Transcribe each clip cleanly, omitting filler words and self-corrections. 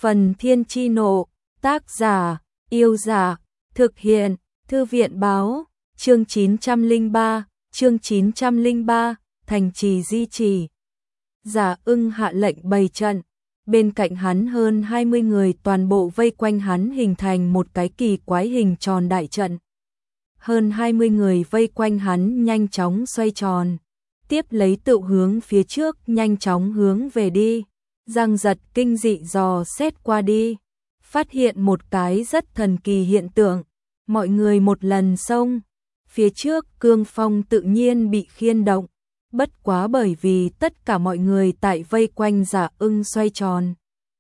Phần Thiên Chi Nộ, tác giả, Yêu Giả, thực hiện, Thư viện báo, chương 903, thành trì di trì. Giả Ưng hạ lệnh bày trận, bên cạnh hắn hơn 20 người toàn bộ vây quanh hắn hình thành một cái kỳ quái hình tròn đại trận. Hơn 20 người vây quanh hắn nhanh chóng xoay tròn, tiếp lấy tự hướng phía trước nhanh chóng hướng về đi. Giang Giật kinh dị dò xét qua đi, phát hiện một cái rất thần kỳ hiện tượng, mọi người một lần xông phía trước cương phong tự nhiên bị khiên động, bất quá bởi vì tất cả mọi người tại vây quanh Giả Ưng xoay tròn.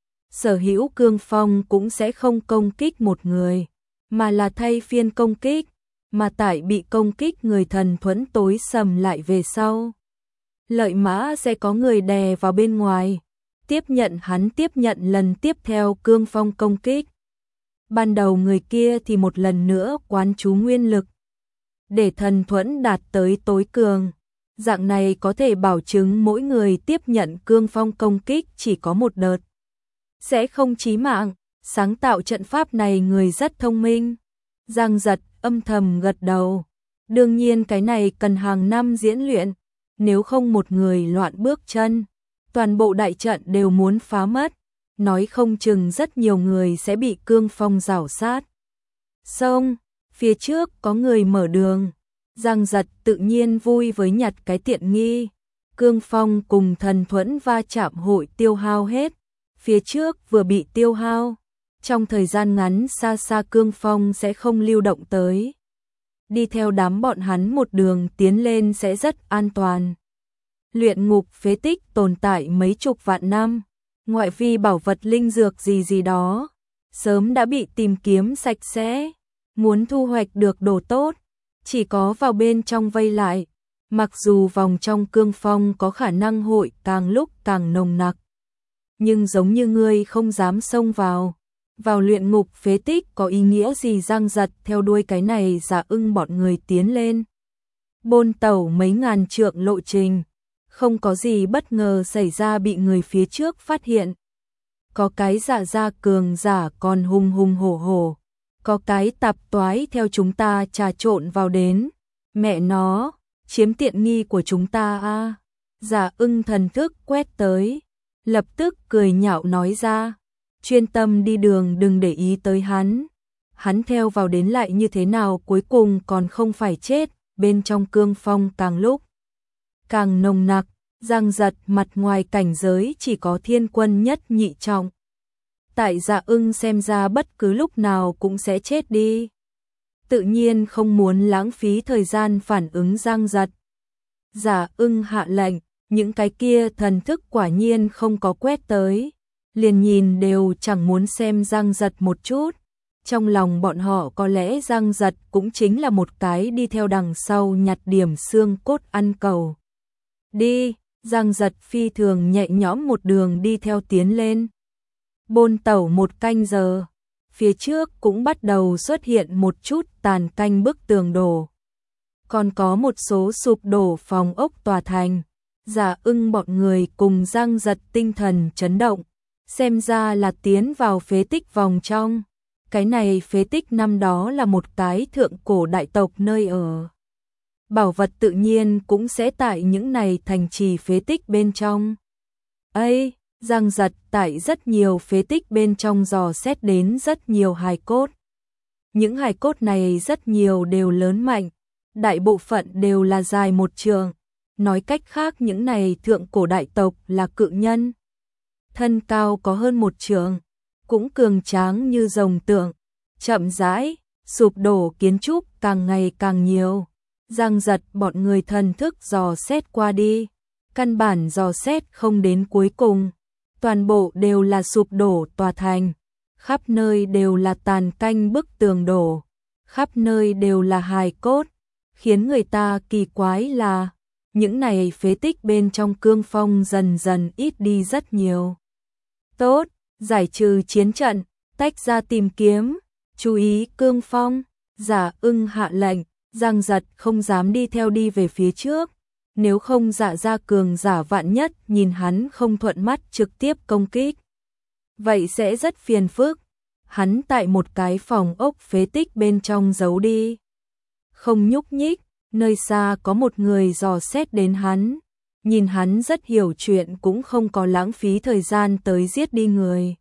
Sở hữu cương phong cũng sẽ không công kích một người, mà là thay phiên công kích, mà tại bị công kích người thần thuẫn tối sầm lại về sau. Lợi mã sẽ có người đè vào bên ngoài, tiếp nhận lần tiếp theo cương phong công kích. Ban đầu người kia thì một lần nữa quán chú nguyên lực, để thần thuẫn đạt tới tối cường. Dạng này có thể bảo chứng mỗi người tiếp nhận cương phong công kích chỉ có một đợt, sẽ không chí mạng. Sáng tạo trận pháp này người rất thông minh. Giang Giật âm thầm gật đầu. Đương nhiên cái này cần hàng năm diễn luyện, nếu không một người loạn bước chân, toàn bộ đại trận đều muốn phá mất, nói không chừng rất nhiều người sẽ bị cương phong rảo sát. Xông, phía trước có người mở đường, Giang Giật tự nhiên vui với nhặt cái tiện nghi. Cương phong cùng thần thuẫn va chạm hội tiêu hao hết, phía trước vừa bị tiêu hao, trong thời gian ngắn xa cương phong sẽ không lưu động tới. Đi theo đám bọn hắn một đường tiến lên sẽ rất an toàn. Luyện ngục phế tích tồn tại mấy chục vạn năm, ngoại vi bảo vật linh dược gì đó sớm đã bị tìm kiếm sạch sẽ, muốn thu hoạch được đồ tốt, chỉ có vào bên trong vây lại. Mặc dù vòng trong cương phong có khả năng hội càng lúc càng nồng nặc, nhưng giống như ngươi không dám xông vào luyện ngục phế tích có ý nghĩa gì? Giang Giật theo đuôi cái này Giả Ưng bọn người tiến lên. Bôn tẩu mấy ngàn trượng lộ trình, không có gì bất ngờ xảy ra bị người phía trước phát hiện. Có cái giả ra cường giả còn hùng hổ, có cái tạp toái theo chúng ta trà trộn vào đến. Mẹ nó, chiếm tiện nghi của chúng ta a. Giả Ưng thần thức quét tới, lập tức cười nhạo nói ra, chuyên tâm đi đường đừng để ý tới hắn. Hắn theo vào đến lại như thế nào cuối cùng còn không phải chết. Bên trong cương phong càng lúc càng nồng nặc. Giang Giật mặt ngoài cảnh giới chỉ có thiên quân nhất nhị trọng, tại Giả Ưng xem ra bất cứ lúc nào cũng sẽ chết đi, tự nhiên không muốn lãng phí thời gian phản ứng Giang Giật. Giả Ưng hạ lệnh, những cái kia thần thức quả nhiên không có quét tới, liền nhìn đều chẳng muốn xem Giang Giật một chút. Trong lòng bọn họ có lẽ Giang Giật cũng chính là một cái đi theo đằng sau nhặt điểm xương cốt ăn cầu. Đi, Giang Giật phi thường nhẹ nhõm một đường đi theo tiến lên. Bôn tẩu một canh giờ, phía trước cũng bắt đầu xuất hiện một chút tàn canh bức tường đổ, còn có một số sụp đổ phòng ốc tòa thành. Giả Ưng bọn người cùng Giang Giật tinh thần chấn động, xem ra là tiến vào phế tích vòng trong. Cái này phế tích năm đó là một cái thượng cổ đại tộc nơi ở. Bảo vật tự nhiên cũng sẽ tại những này thành trì phế tích bên trong. Ây, Giang Giật tại rất nhiều phế tích bên trong dò xét đến rất nhiều hài cốt. Những hài cốt này rất nhiều đều lớn mạnh, đại bộ phận đều là dài một trượng. Nói cách khác những này thượng cổ đại tộc là cự nhân. Thân cao có hơn một trượng, cũng cường tráng như rồng tượng. Chậm rãi, sụp đổ kiến trúc càng ngày càng nhiều. Giang Giật bọn người thần thức dò xét qua đi, căn bản dò xét không đến cuối cùng. Toàn bộ đều là sụp đổ tòa thành, khắp nơi đều là tàn canh bức tường đổ, khắp nơi đều là hài cốt. Khiến người ta kỳ quái là những này phế tích bên trong cương phong dần dần ít đi rất nhiều. Tốt, giải trừ chiến trận, tách ra tìm kiếm, chú ý cương phong. Giả Ưng hạ lệnh. Giang Giật không dám đi theo đi về phía trước, nếu không Giả ra cường giả vạn nhất nhìn hắn không thuận mắt trực tiếp công kích. vậy sẽ rất phiền phức. Hắn tại một cái phòng ốc phế tích bên trong giấu đi. Không nhúc nhích, nơi xa có một người dò xét đến hắn. Nhìn hắn rất hiểu chuyện cũng không có lãng phí thời gian tới giết đi người.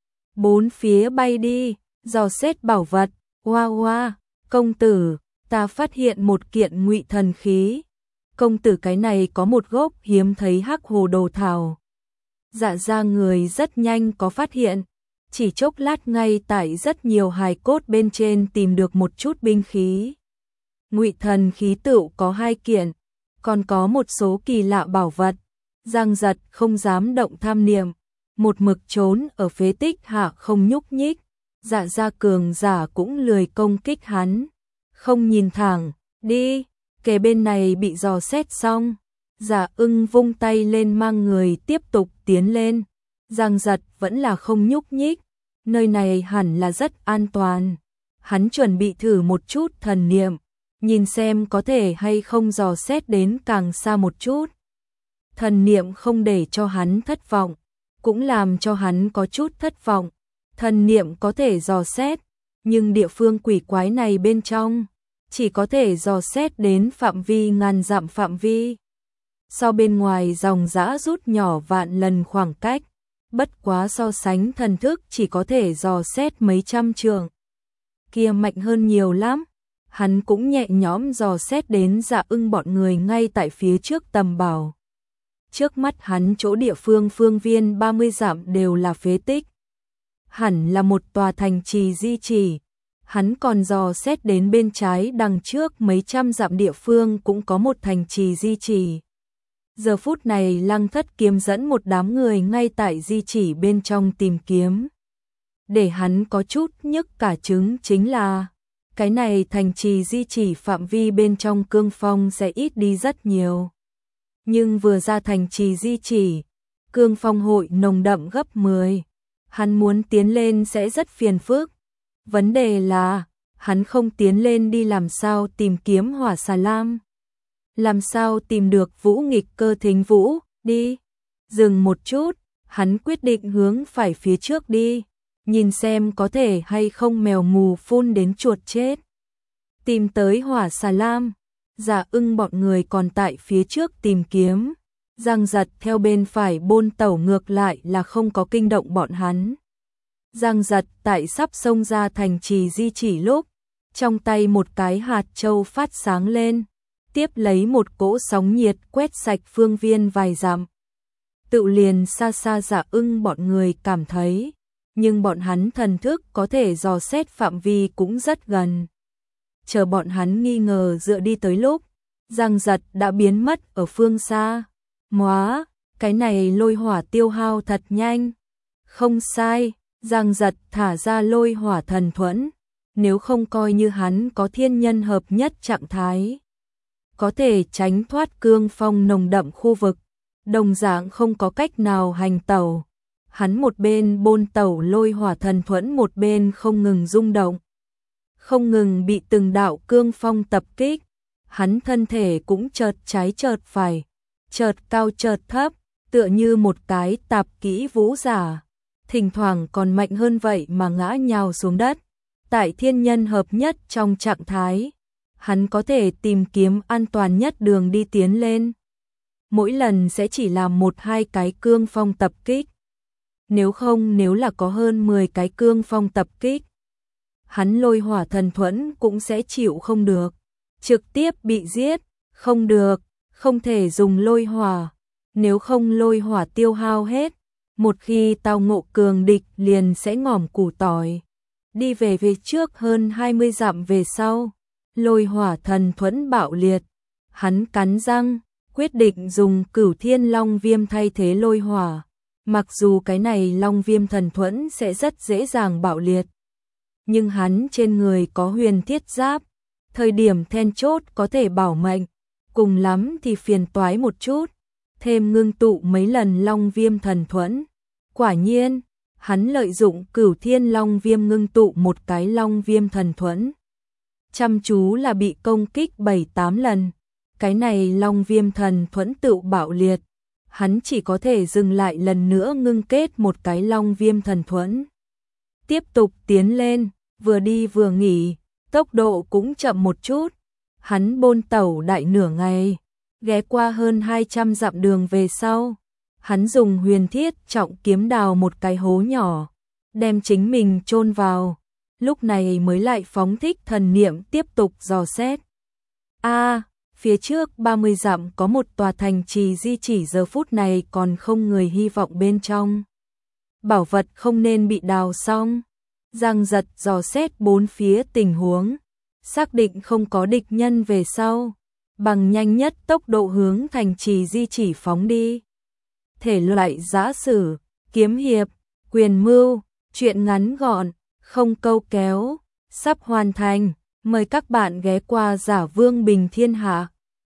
Bốn phía bay đi, dò xét bảo vật, oa oa, công tử, ta phát hiện một kiện ngụy thần khí. Công tử cái này có một gốc hiếm thấy hắc hồ đồ thảo. Dạ ra người rất nhanh có phát hiện, chỉ chốc lát ngay tại rất nhiều hài cốt bên trên tìm được một chút binh khí. Ngụy thần khí tựu có 2 kiện, còn có một số kỳ lạ bảo vật. Giang Giật không dám động tham niệm, một mực trốn ở phế tích hạ không nhúc nhích. Dạ ra cường giả cũng lười công kích hắn, không nhìn thẳng, đi, kẻ bên này bị dò xét xong. Dạ Ưng vung tay lên mang người tiếp tục tiến lên. Giang Giật vẫn là không nhúc nhích, nơi này hẳn là rất an toàn. Hắn chuẩn bị thử một chút thần niệm, nhìn xem có thể hay không dò xét đến càng xa một chút. Thần niệm không để cho hắn thất vọng, cũng làm cho hắn có chút thất vọng. Thần niệm có thể dò xét, nhưng địa phương quỷ quái này bên trong chỉ có thể dò xét đến phạm vi ngàn dặm phạm vi. So bên ngoài dòng dã rút nhỏ vạn lần khoảng cách, bất quá so sánh thần thức chỉ có thể dò xét mấy trăm trượng. Kia mạnh hơn nhiều lắm. Hắn cũng nhẹ nhõm dò xét đến Dạ Ưng bọn người ngay tại phía trước tầm bảo. Trước mắt hắn chỗ địa phương phương viên 30 dặm đều là phế tích. Hẳn là một tòa thành trì di chỉ. Hắn còn dò xét đến bên trái đằng trước mấy trăm dặm địa phương cũng có một thành trì di chỉ. Giờ phút này Lăng Thất Kiếm dẫn một đám người ngay tại di chỉ bên trong tìm kiếm. Để hắn có chút nhức cả trứng chính là cái này thành trì di chỉ phạm vi bên trong cương phong sẽ ít đi rất nhiều. Nhưng vừa ra thành trì di chỉ, cương phong hội nồng đậm gấp 10. Hắn muốn tiến lên sẽ rất phiền phức. Vấn đề là, hắn không tiến lên đi làm sao tìm kiếm hỏa xà lam. Làm sao tìm được Vũ Nghịch Cơ Thính Vũ, đi. Dừng một chút, hắn quyết định hướng phải phía trước đi. Nhìn xem có thể hay không mèo mù phun đến chuột chết. Tìm tới hỏa xà lam, Dạ Ưng bọn người còn tại phía trước tìm kiếm. Giang Giật theo bên phải bôn tẩu ngược lại là không có kinh động bọn hắn. Giang Giật tại sắp xông ra thành trì di chỉ lúc, trong tay một cái hạt châu phát sáng lên, tiếp lấy một cỗ sóng nhiệt quét sạch phương viên vài dặm. Tự liền xa xa Dạ Ưng bọn người cảm thấy, nhưng bọn hắn thần thức có thể dò xét phạm vi cũng rất gần. Chờ bọn hắn nghi ngờ dựa đi tới lúc, Giang Giật đã biến mất ở phương xa. Móa, cái này lôi hỏa tiêu hao thật nhanh. Không sai, Giang Giật thả ra lôi hỏa thần thuẫn, nếu không coi như hắn có thiên nhân hợp nhất trạng thái, có thể tránh thoát cương phong nồng đậm khu vực, đồng dạng không có cách nào hành tẩu. Hắn một bên bôn tẩu lôi hỏa thần thuẫn một bên không ngừng rung động, không ngừng bị từng đạo cương phong tập kích. Hắn thân thể cũng chợt trái chợt phải, chợt cao chợt thấp, tựa như một cái tạp kỹ vũ giả, thỉnh thoảng còn mạnh hơn vậy mà ngã nhào xuống đất. Tại thiên nhân hợp nhất trong trạng thái, hắn có thể tìm kiếm an toàn nhất đường đi tiến lên. Mỗi lần sẽ chỉ làm 1-2 cái cương phong tập kích. Nếu là có hơn 10 cái cương phong tập kích, hắn lôi hỏa thần thuẫn cũng sẽ chịu không được, trực tiếp bị giết. Không được, không thể dùng lôi hỏa, nếu không lôi hỏa tiêu hao hết, một khi tao ngộ cường địch liền sẽ ngỏm củ tỏi. Đi về phía trước hơn 20 dặm về sau, lôi hỏa thần thuẫn bạo liệt, hắn cắn răng, quyết định dùng Cửu Thiên Long Viêm thay thế lôi hỏa. Mặc dù cái này Long Viêm thần thuẫn sẽ rất dễ dàng bạo liệt, nhưng hắn trên người có huyền thiết giáp, thời điểm then chốt có thể bảo mệnh, cùng lắm thì phiền toái một chút, thêm ngưng tụ mấy lần Long Viêm thần thuẫn. Quả nhiên, hắn lợi dụng Cửu Thiên Long Viêm ngưng tụ một cái Long Viêm thần thuẫn. Chăm chú là bị công kích 7-8 lần, cái này Long Viêm thần thuẫn tự bạo liệt. hắn chỉ có thể dừng lại lần nữa ngưng kết một cái Long Viêm thần thuẫn. Tiếp tục tiến lên, vừa đi vừa nghỉ, tốc độ cũng chậm một chút. Hắn bôn tẩu đại nửa ngày, ghé qua hơn 200 dặm đường về sau. Hắn dùng huyền thiết trọng kiếm đào một cái hố nhỏ, đem chính mình chôn vào. Lúc này mới lại phóng thích thần niệm tiếp tục dò xét. Phía trước 30 dặm có một tòa thành trì di chỉ giờ phút này còn không người hy vọng bên trong. Bảo vật không nên bị đào xong. Giang giật dò xét bốn phía tình huống, xác định không có địch nhân về sau, bằng nhanh nhất tốc độ hướng thành trì di chỉ phóng đi. Thể loại giã sử, kiếm hiệp, quyền mưu, truyện ngắn gọn, không câu kéo, sắp hoàn thành. Mời các bạn ghé qua Giả Vương Bình Thiên Hạ.